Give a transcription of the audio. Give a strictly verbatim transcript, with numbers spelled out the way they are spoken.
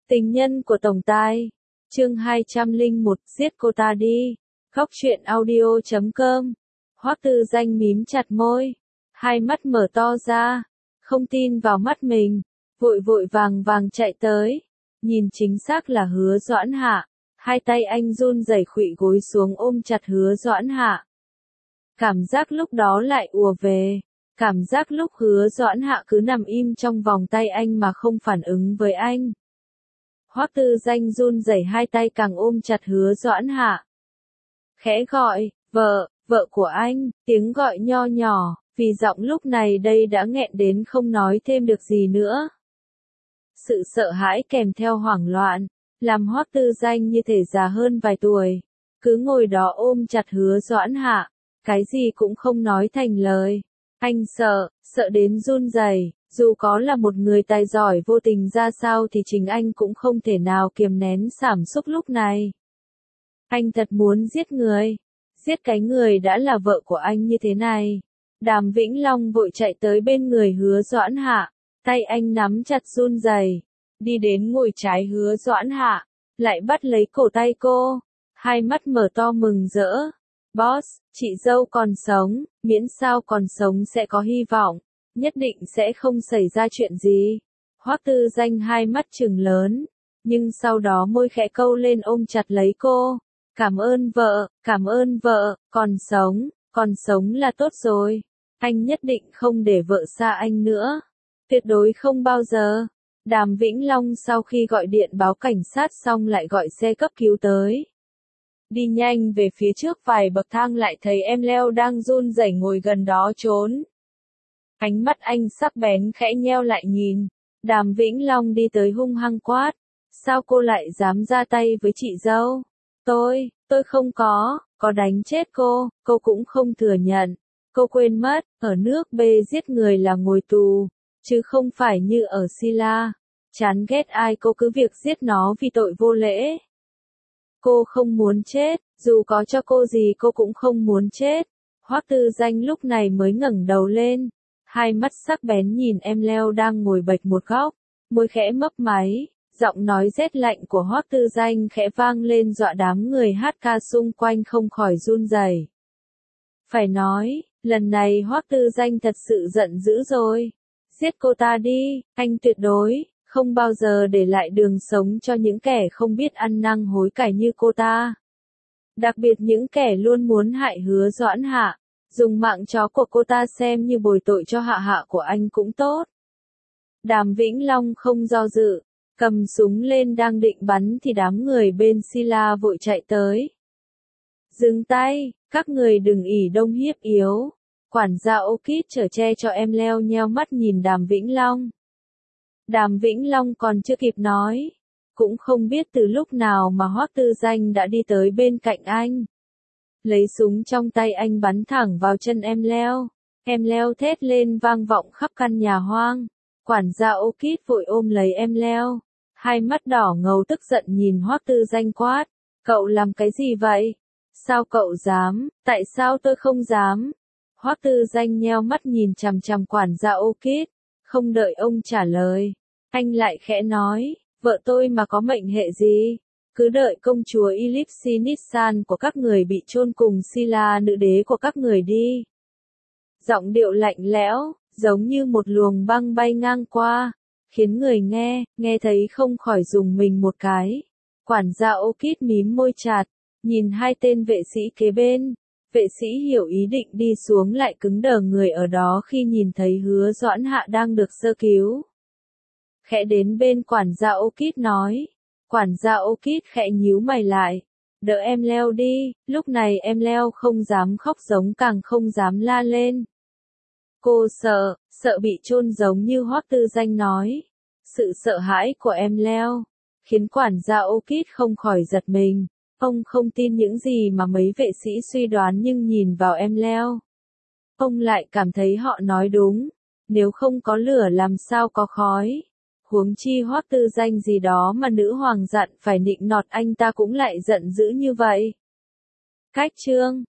Tình nhân của tổng tài. Chương hai trăm lẻ một, giết cô ta đi. Góc truyện audio chấm com. Hoắc Tư Danh mím chặt môi, hai mắt mở to ra, không tin vào mắt mình, vội vội vàng vàng chạy tới, nhìn chính xác là Hứa Doãn Hạ, hai tay anh run rẩy khuỵu gối xuống ôm chặt Hứa Doãn Hạ. Cảm giác lúc đó lại ùa về, cảm giác lúc Hứa Doãn Hạ cứ nằm im trong vòng tay anh mà không phản ứng với anh. Hoắc Tư Danh run rẩy hai tay càng ôm chặt Hứa Doãn Hạ. Khẽ gọi, vợ, vợ của anh, tiếng gọi nho nhỏ, vì giọng lúc này đây đã nghẹn đến không nói thêm được gì nữa. Sự sợ hãi kèm theo hoảng loạn, làm Hoắc Tư Danh như thể già hơn vài tuổi, cứ ngồi đó ôm chặt Hứa Doãn Hạ, cái gì cũng không nói thành lời. Anh sợ, sợ đến run rẩy, dù có là một người tài giỏi vô tình ra sao thì chính anh cũng không thể nào kiềm nén cảm xúc lúc này. Anh thật muốn giết người, giết cái người đã là vợ của anh như thế này. Đàm Vĩnh Long vội chạy tới bên người Hứa Doãn Hạ, tay anh nắm chặt run rẩy, đi đến ngồi trái Hứa Doãn Hạ, lại bắt lấy cổ tay cô, hai mắt mở to mừng rỡ. Boss, chị dâu còn sống, miễn sao còn sống sẽ có hy vọng, nhất định sẽ không xảy ra chuyện gì. Hoắc Tư Danh hai mắt trừng lớn, nhưng sau đó môi khẽ câu lên ôm chặt lấy cô. Cảm ơn vợ, cảm ơn vợ, còn sống, còn sống là tốt rồi. Anh nhất định không để vợ xa anh nữa. Tuyệt đối không bao giờ. Đàm Vĩnh Long sau khi gọi điện báo cảnh sát xong lại gọi xe cấp cứu tới. Đi nhanh về phía trước vài bậc thang lại thấy em Leo đang run rẩy ngồi gần đó trốn. Ánh mắt anh sắc bén khẽ nheo lại nhìn. Đàm Vĩnh Long đi tới hung hăng quát. Sao cô lại dám ra tay với chị dâu? Tôi, tôi không có, có đánh chết cô, cô cũng không thừa nhận. Cô quên mất, ở nước B giết người là ngồi tù, chứ không phải như ở Sila. Chán ghét ai cô cứ việc giết nó vì tội vô lễ. Cô không muốn chết, dù có cho cô gì cô cũng không muốn chết. Hoắc Tư Danh lúc này mới ngẩng đầu lên, hai mắt sắc bén nhìn em Leo đang ngồi bệt một góc, môi khẽ mấp máy. Giọng nói rét lạnh của Hoắc Tư Danh khẽ vang lên dọa đám người hát ca xung quanh không khỏi run rẩy. Phải nói, lần này Hoắc Tư Danh thật sự giận dữ rồi. Giết cô ta đi, anh tuyệt đối không bao giờ để lại đường sống cho những kẻ không biết ăn năn hối cải như cô ta. Đặc biệt những kẻ luôn muốn hại Hứa Doãn Hạ, dùng mạng chó của cô ta xem như bồi tội cho hạ hạ của anh cũng tốt. Đàm Vĩnh Long không do dự, cầm súng lên đang định bắn thì đám người bên Sila vội chạy tới. Dừng tay, các người đừng ỷ đông hiếp yếu. Quản gia Orchid chở che cho em Leo nheo mắt nhìn Đàm Vĩnh Long. Đàm Vĩnh Long còn chưa kịp nói, cũng không biết từ lúc nào mà Hoắc Tư Danh đã đi tới bên cạnh anh. Lấy súng trong tay anh bắn thẳng vào chân em Leo. Em Leo thét lên vang vọng khắp căn nhà hoang. Quản gia Orchid vội ôm lấy em Leo, hai mắt đỏ ngầu tức giận nhìn Hoắc Tư Danh quát. Cậu làm cái gì vậy? Sao cậu dám? Tại sao tôi không dám? Hoắc Tư Danh nheo mắt nhìn chằm chằm quản gia Orchid, không đợi ông trả lời. Anh lại khẽ nói, vợ tôi mà có mệnh hệ gì? Cứ đợi công chúa Ellipsi Nissan của các người bị chôn cùng Sila nữ đế của các người đi. Giọng điệu lạnh lẽo, giống như một luồng băng bay ngang qua, khiến người nghe, nghe thấy không khỏi rùng mình một cái. Quản gia Orchid mím môi chặt, nhìn hai tên vệ sĩ kế bên. Vệ sĩ hiểu ý định đi xuống lại cứng đờ người ở đó khi nhìn thấy Hứa Doãn Hạ đang được sơ cứu. Khẽ đến bên quản gia Orchid nói. Quản gia Orchid khẽ nhíu mày lại. Đỡ em Leo đi, lúc này em Leo không dám khóc giống càng không dám la lên. Cô sợ, sợ bị chôn giống như Hoắc Tư Danh nói. Sự sợ hãi của em Leo khiến quản gia Orchid không khỏi giật mình. Ông không tin những gì mà mấy vệ sĩ suy đoán nhưng nhìn vào em Leo, ông lại cảm thấy họ nói đúng. Nếu không có lửa làm sao có khói. Huống chi Hoắc Tư Danh gì đó mà nữ hoàng dặn phải nịnh nọt anh ta cũng lại giận dữ như vậy. Cách chương